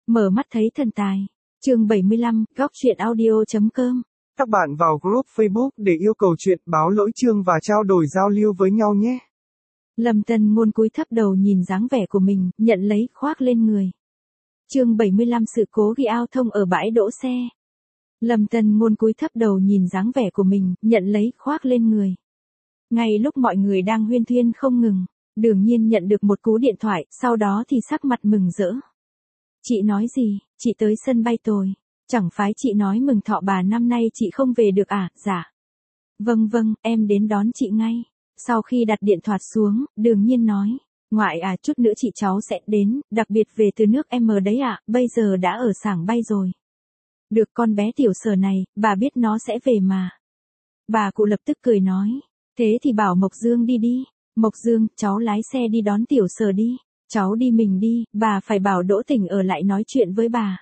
Mở mắt thấy thần tài. Chương 75, góc truyện audio.com. Các bạn vào group Facebook để yêu cầu chuyện, báo lỗi chương và trao đổi giao lưu với nhau nhé. Lâm Tân Ngôn cúi thấp đầu nhìn dáng vẻ của mình, nhận lấy, khoác lên người. Chương 75 sự cố ghi ao thông ở bãi đỗ xe. Lâm Tân Ngôn cúi thấp đầu nhìn dáng vẻ của mình, nhận lấy, khoác lên người. Ngay lúc mọi người đang huyên thuyên không ngừng, Đường Nhiên nhận được một cú điện thoại, sau đó thì sắc mặt mừng rỡ. Chị nói gì, chị tới sân bay tồi. Chẳng phải chị nói mừng thọ bà năm nay chị không về được à, dạ. Vâng, em đến đón chị ngay. Sau khi đặt điện thoại xuống, Đường Nhiên nói. Ngoại à, chút nữa chị cháu sẽ đến, đặc biệt về từ nước M đấy ạ, bây giờ đã ở sảng bay rồi. Được, con bé tiểu Sở này, bà biết nó sẽ về mà. Bà cụ lập tức cười nói. Thế thì bảo Mộc Dương đi đi. Mộc Dương, cháu lái xe đi đón tiểu Sở đi. Cháu đi mình đi, bà phải bảo Đỗ Tỉnh ở lại nói chuyện với bà.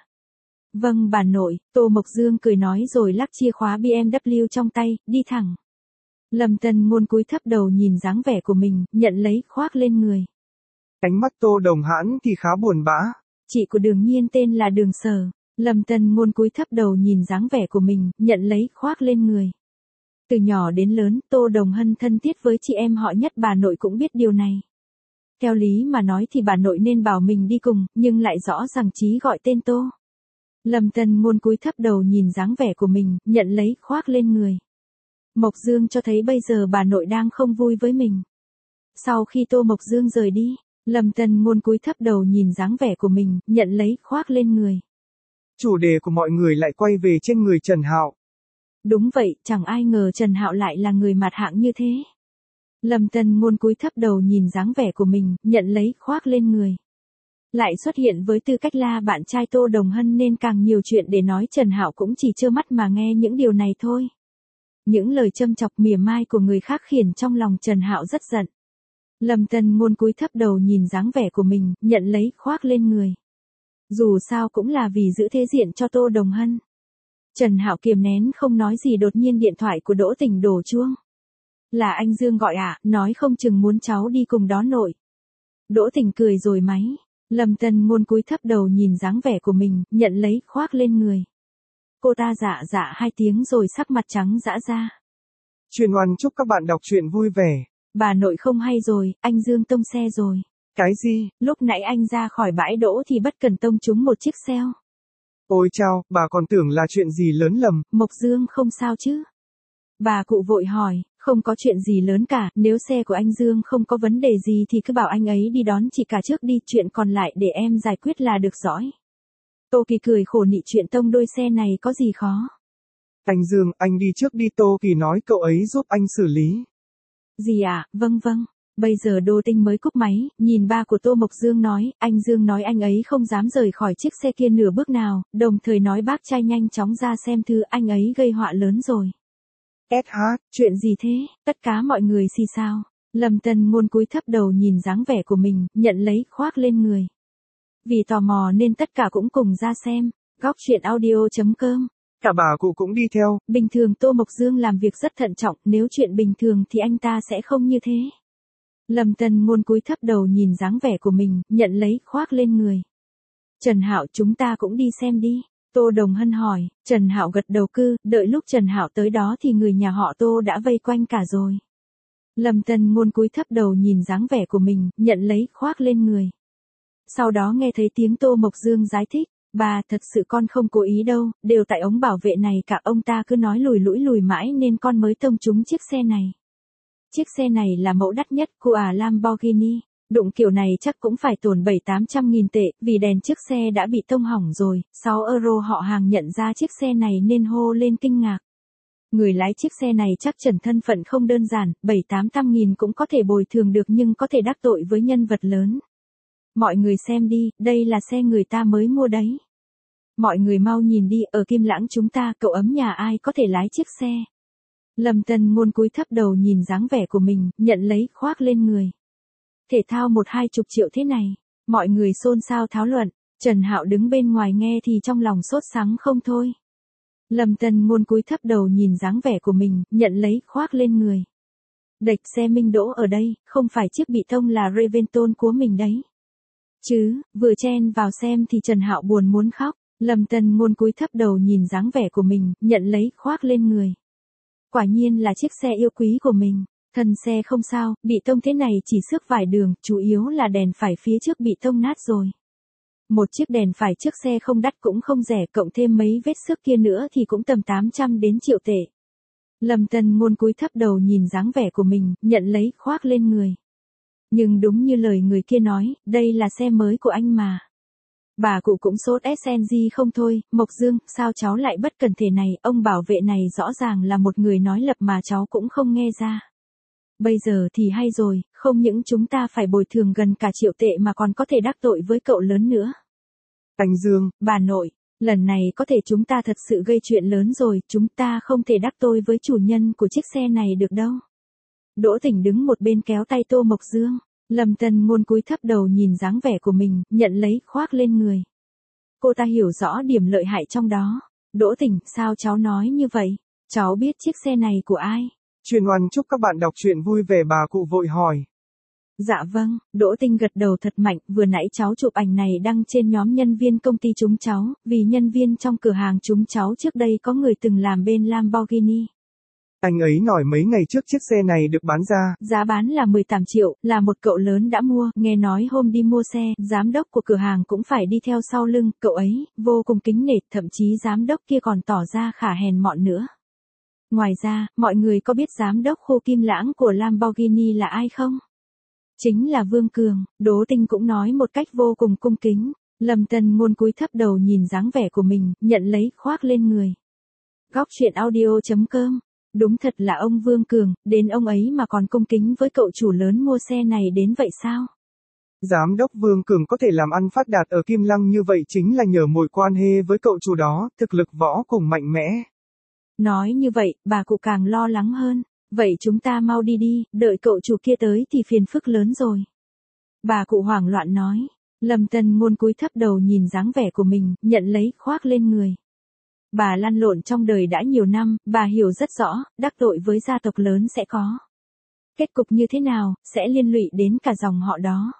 Vâng bà nội, Tô Mộc Dương cười nói rồi lắc chìa khóa BMW trong tay, đi thẳng. Lâm Tân Ngôn cúi thấp đầu nhìn dáng vẻ của mình, nhận lấy, khoác lên người. Ánh mắt Tô Đồng Hãn thì khá buồn bã. Chị của Đường Nhiên tên là Đường Sở. Lâm Tân Ngôn cúi thấp đầu nhìn dáng vẻ của mình, nhận lấy, khoác lên người. Từ nhỏ đến lớn, Tô Đồng Hân thân thiết với chị em họ nhất, bà nội cũng biết điều này. Theo lý mà nói thì bà nội nên bảo mình đi cùng, nhưng lại rõ ràng chí gọi tên Tô. Lâm Tân Ngôn cúi thấp đầu nhìn dáng vẻ của mình, nhận lấy, khoác lên người. Mộc Dương cho thấy bây giờ bà nội đang không vui với mình. Sau khi Tô Mộc Dương rời đi, Lâm Tân Ngôn cúi thấp đầu nhìn dáng vẻ của mình, nhận lấy, khoác lên người. Chủ đề của mọi người lại quay về trên người Trần Hạo. Đúng vậy, chẳng ai ngờ Trần Hạo lại là người mặt hạng như thế. Lâm Tân Ngôn cúi thấp đầu nhìn dáng vẻ của mình, nhận lấy, khoác lên người. Lại xuất hiện với tư cách là bạn trai Tô Đồng Hân nên càng nhiều chuyện để nói, Trần Hạo cũng chỉ trơ mắt mà nghe những điều này thôi. Những lời châm chọc mỉa mai của người khác khiến trong lòng Trần Hạo rất giận. Lâm Tân Ngôn cúi thấp đầu nhìn dáng vẻ của mình, nhận lấy, khoác lên người. Dù sao cũng là vì giữ thế diện cho Tô Đồng Hân. Trần Hạo kiềm nén không nói gì, đột nhiên điện thoại của Đỗ Tỉnh đổ chuông. Là anh Dương gọi ạ, nói không chừng muốn cháu đi cùng đó nội. Đỗ Tỉnh cười rồi máy. Lâm Tân Ngôn cúi thấp đầu nhìn dáng vẻ của mình, nhận lấy, khoác lên người. Cô ta dạ hai tiếng rồi sắc mặt trắng dã ra. Truyền oan chúc các bạn đọc truyện vui vẻ. Bà nội không hay rồi, anh Dương tông xe rồi. Cái gì? Lúc nãy anh ra khỏi bãi đỗ thì bất cẩn tông trúng một chiếc xe. Ôi chao, bà còn tưởng là chuyện gì lớn lầm. Mộc Dương không sao chứ? Bà cụ vội hỏi, không có chuyện gì lớn cả, nếu xe của anh Dương không có vấn đề gì thì cứ bảo anh ấy đi đón chị cả trước đi, chuyện còn lại để em giải quyết là được rồi. Tô Kỳ cười khổ nị, chuyện tông đôi xe này có gì khó. Anh Dương, anh đi trước đi, Tô Kỳ nói cậu ấy giúp anh xử lý. Gì à, vâng. Bây giờ Đô Tinh mới cúp máy, nhìn ba của Tô Mộc Dương nói, anh Dương nói anh ấy không dám rời khỏi chiếc xe kia nửa bước nào, đồng thời nói bác trai nhanh chóng ra xem thư, anh ấy gây họa lớn rồi. SH, chuyện gì thế? Tất cả mọi người xì xào. Lâm Tân Ngôn cúi thấp đầu nhìn dáng vẻ của mình, nhận lấy, khoác lên người. Vì tò mò nên tất cả cũng cùng ra xem. Góc truyện audio.com. Cả bà cụ cũng đi theo. Bình thường Tô Mộc Dương làm việc rất thận trọng, nếu chuyện bình thường thì anh ta sẽ không như thế. Lâm Tân Ngôn cúi thấp đầu nhìn dáng vẻ của mình, nhận lấy, khoác lên người. Trần Hạo, chúng ta cũng đi xem đi. Tô Đồng Hân hỏi. Trần Hạo gật đầu cư, đợi lúc Trần Hạo tới đó thì người nhà họ Tô đã vây quanh cả rồi. Lâm Tân Ngôn cúi thấp đầu nhìn dáng vẻ của mình, nhận lấy, khoác lên người. Sau đó nghe thấy tiếng Tô Mộc Dương giải thích. Bà, thật sự con không cố ý đâu, đều tại ống bảo vệ này cả, ông ta cứ nói lùi mãi nên con mới tông trúng chiếc xe này. Chiếc xe này là mẫu đắt nhất của Lamborghini. Đụng kiểu này chắc cũng phải tốn 700-800 nghìn tệ, vì đèn chiếc xe đã bị tông hỏng rồi. 6 euro họ hàng nhận ra chiếc xe này nên hô lên kinh ngạc. Người lái chiếc xe này chắc chắn thân phận không đơn giản, 700-800 nghìn cũng có thể bồi thường được nhưng có thể đắc tội với nhân vật lớn. Mọi người xem đi, đây là xe người ta mới mua đấy. Mọi người mau nhìn đi, ở Kim Lãng chúng ta, cậu ấm nhà ai có thể lái chiếc xe. Lâm Tân Ngôn cúi thấp đầu nhìn dáng vẻ của mình, nhận lấy, khoác lên người. Thể thao 1-20 triệu thế này. Mọi người xôn xao thảo luận. Trần Hạo đứng bên ngoài nghe thì trong lòng sốt sắng không thôi. Lâm Tân Ngôn cúi thấp đầu nhìn dáng vẻ của mình, nhận lấy, khoác lên người. Đệch xe Minh đỗ ở đây, không phải chiếc bị tông là Reventon của mình đấy. Chứ, vừa chen vào xem thì Trần Hạo buồn muốn khóc. Lâm Tân Ngôn cúi thấp đầu nhìn dáng vẻ của mình, nhận lấy khoác lên người. Quả nhiên là chiếc xe yêu quý của mình. Thân xe không sao, bị tông thế này chỉ xước vài đường, chủ yếu là đèn phải phía trước bị tông nát rồi. Một chiếc đèn phải trước xe không đắt cũng không rẻ, cộng thêm mấy vết xước kia nữa thì cũng tầm 800 đến triệu tệ. Lâm Tân Ngôn cúi thấp đầu nhìn dáng vẻ của mình, nhận lấy khoác lên người. Nhưng đúng như lời người kia nói, đây là xe mới của anh mà. Bà cụ cũng sốt SNG không thôi, Mộc Dương, sao cháu lại bất cẩn thể này, ông bảo vệ này rõ ràng là một người nói lập mà cháu cũng không nghe ra. Bây giờ thì hay rồi, không những chúng ta phải bồi thường gần cả triệu tệ mà còn có thể đắc tội với cậu lớn nữa. Anh Dương, bà nội, lần này có thể chúng ta thật sự gây chuyện lớn rồi, chúng ta không thể đắc tội với chủ nhân của chiếc xe này được đâu. Đỗ Tỉnh đứng một bên kéo tay Tô Mộc Dương. Lâm Tân Ngôn cúi thấp đầu nhìn dáng vẻ của mình, nhận lấy khoác lên người. Cô ta hiểu rõ điểm lợi hại trong đó. Đỗ Tỉnh, sao cháu nói như vậy? Cháu biết chiếc xe này của ai? Truyền Oan chúc các bạn đọc truyện vui vẻ, bà cụ vội hỏi. Dạ vâng, Đỗ Tinh gật đầu thật mạnh, vừa nãy cháu chụp ảnh này đăng trên nhóm nhân viên công ty chúng cháu, vì nhân viên trong cửa hàng chúng cháu trước đây có người từng làm bên Lamborghini. Anh ấy nói mấy ngày trước chiếc xe này được bán ra. Giá bán là 18 triệu, là một cậu lớn đã mua, nghe nói hôm đi mua xe, giám đốc của cửa hàng cũng phải đi theo sau lưng, cậu ấy, vô cùng kính nể, thậm chí giám đốc kia còn tỏ ra khả hèn mọn nữa. Ngoài ra, mọi người có biết giám đốc khu Kim Lãng của Lamborghini là ai không? Chính là Vương Cường. Đỗ Tinh cũng nói một cách vô cùng cung kính. Lâm Tân Ngôn cúi thấp đầu nhìn dáng vẻ của mình, nhận lấy khoác lên người. Góc truyện audio.com. Đúng thật là ông Vương Cường, đến ông ấy mà còn cung kính với cậu chủ lớn mua xe này đến vậy sao? Giám đốc Vương Cường có thể làm ăn phát đạt ở Kim Lăng như vậy chính là nhờ mối quan hệ với cậu chủ đó, thực lực võ cùng mạnh mẽ. Nói như vậy, bà cụ càng lo lắng hơn. Vậy chúng ta mau đi đi, đợi cậu chủ kia tới thì phiền phức lớn rồi. Bà cụ hoảng loạn nói. Lâm Tân Ngôn cúi thấp đầu nhìn dáng vẻ của mình, nhận lấy khoác lên người. Bà lăn lộn trong đời đã nhiều năm, bà hiểu rất rõ, đắc tội với gia tộc lớn sẽ có. Kết cục như thế nào, sẽ liên lụy đến cả dòng họ đó.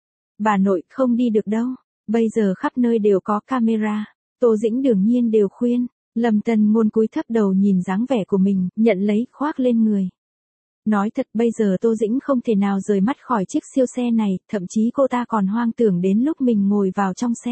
Bà nội không đi được đâu, bây giờ khắp nơi đều có camera. Tô Dĩnh đương nhiên đều khuyên. Lâm Tân Ngôn cúi thấp đầu nhìn dáng vẻ của mình, nhận lấy khoác lên người. Nói thật bây giờ Tô Dĩnh không thể nào rời mắt khỏi chiếc siêu xe này, thậm chí cô ta còn hoang tưởng đến lúc mình ngồi vào trong xe.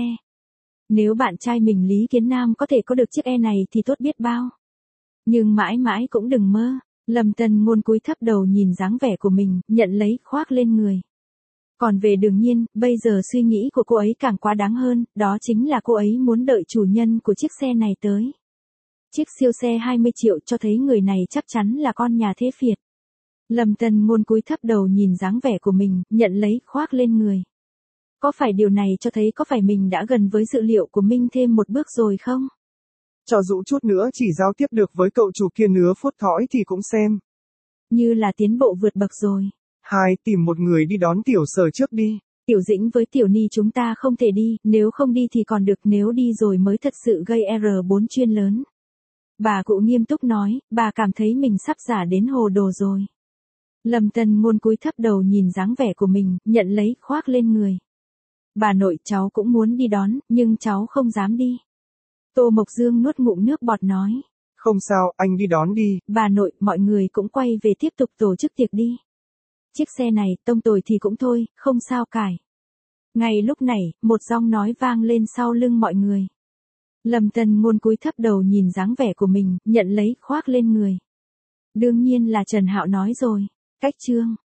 Nếu bạn trai mình Lý Kiến Nam có thể có được chiếc E này thì tốt biết bao. Nhưng mãi mãi cũng đừng mơ. Lâm Tân Ngôn cúi thấp đầu nhìn dáng vẻ của mình, nhận lấy khoác lên người. Còn về Đường Nhiên, bây giờ suy nghĩ của cô ấy càng quá đáng hơn, đó chính là cô ấy muốn đợi chủ nhân của chiếc xe này tới. Chiếc siêu xe 20 triệu cho thấy người này chắc chắn là con nhà thế Việt. Lâm Tân Ngôn cúi thấp đầu nhìn dáng vẻ của mình, nhận lấy khoác lên người. Có phải điều này cho thấy có phải mình đã gần với dự liệu của Minh thêm một bước rồi không? Cho dù chút nữa chỉ giao tiếp được với cậu chủ kia nửa phút thỏi thì cũng xem. Như là tiến bộ vượt bậc rồi. 2. Tìm một người đi đón Tiểu Sở trước đi. Tiểu Dĩnh với Tiểu Ni chúng ta không thể đi, nếu không đi thì còn được, nếu đi rồi mới thật sự gây R4 chuyên lớn. Bà cụ nghiêm túc nói, bà cảm thấy mình sắp giả đến hồ đồ rồi. Lâm Tân Ngôn cúi thấp đầu nhìn dáng vẻ của mình, nhận lấy khoác lên người. Bà nội, cháu cũng muốn đi đón, nhưng cháu không dám đi. Tô Mộc Dương nuốt ngụm nước bọt nói. Không sao, anh đi đón đi. Bà nội, mọi người cũng quay về tiếp tục tổ chức tiệc đi. Chiếc xe này, tông tồi thì cũng thôi, không sao cải. Ngay lúc này, một giọng nói vang lên sau lưng mọi người. Lâm Tân Ngôn cúi thấp đầu nhìn dáng vẻ của mình, nhận lấy khoác lên người. Đương nhiên là Trần Hạo nói rồi. Cách chương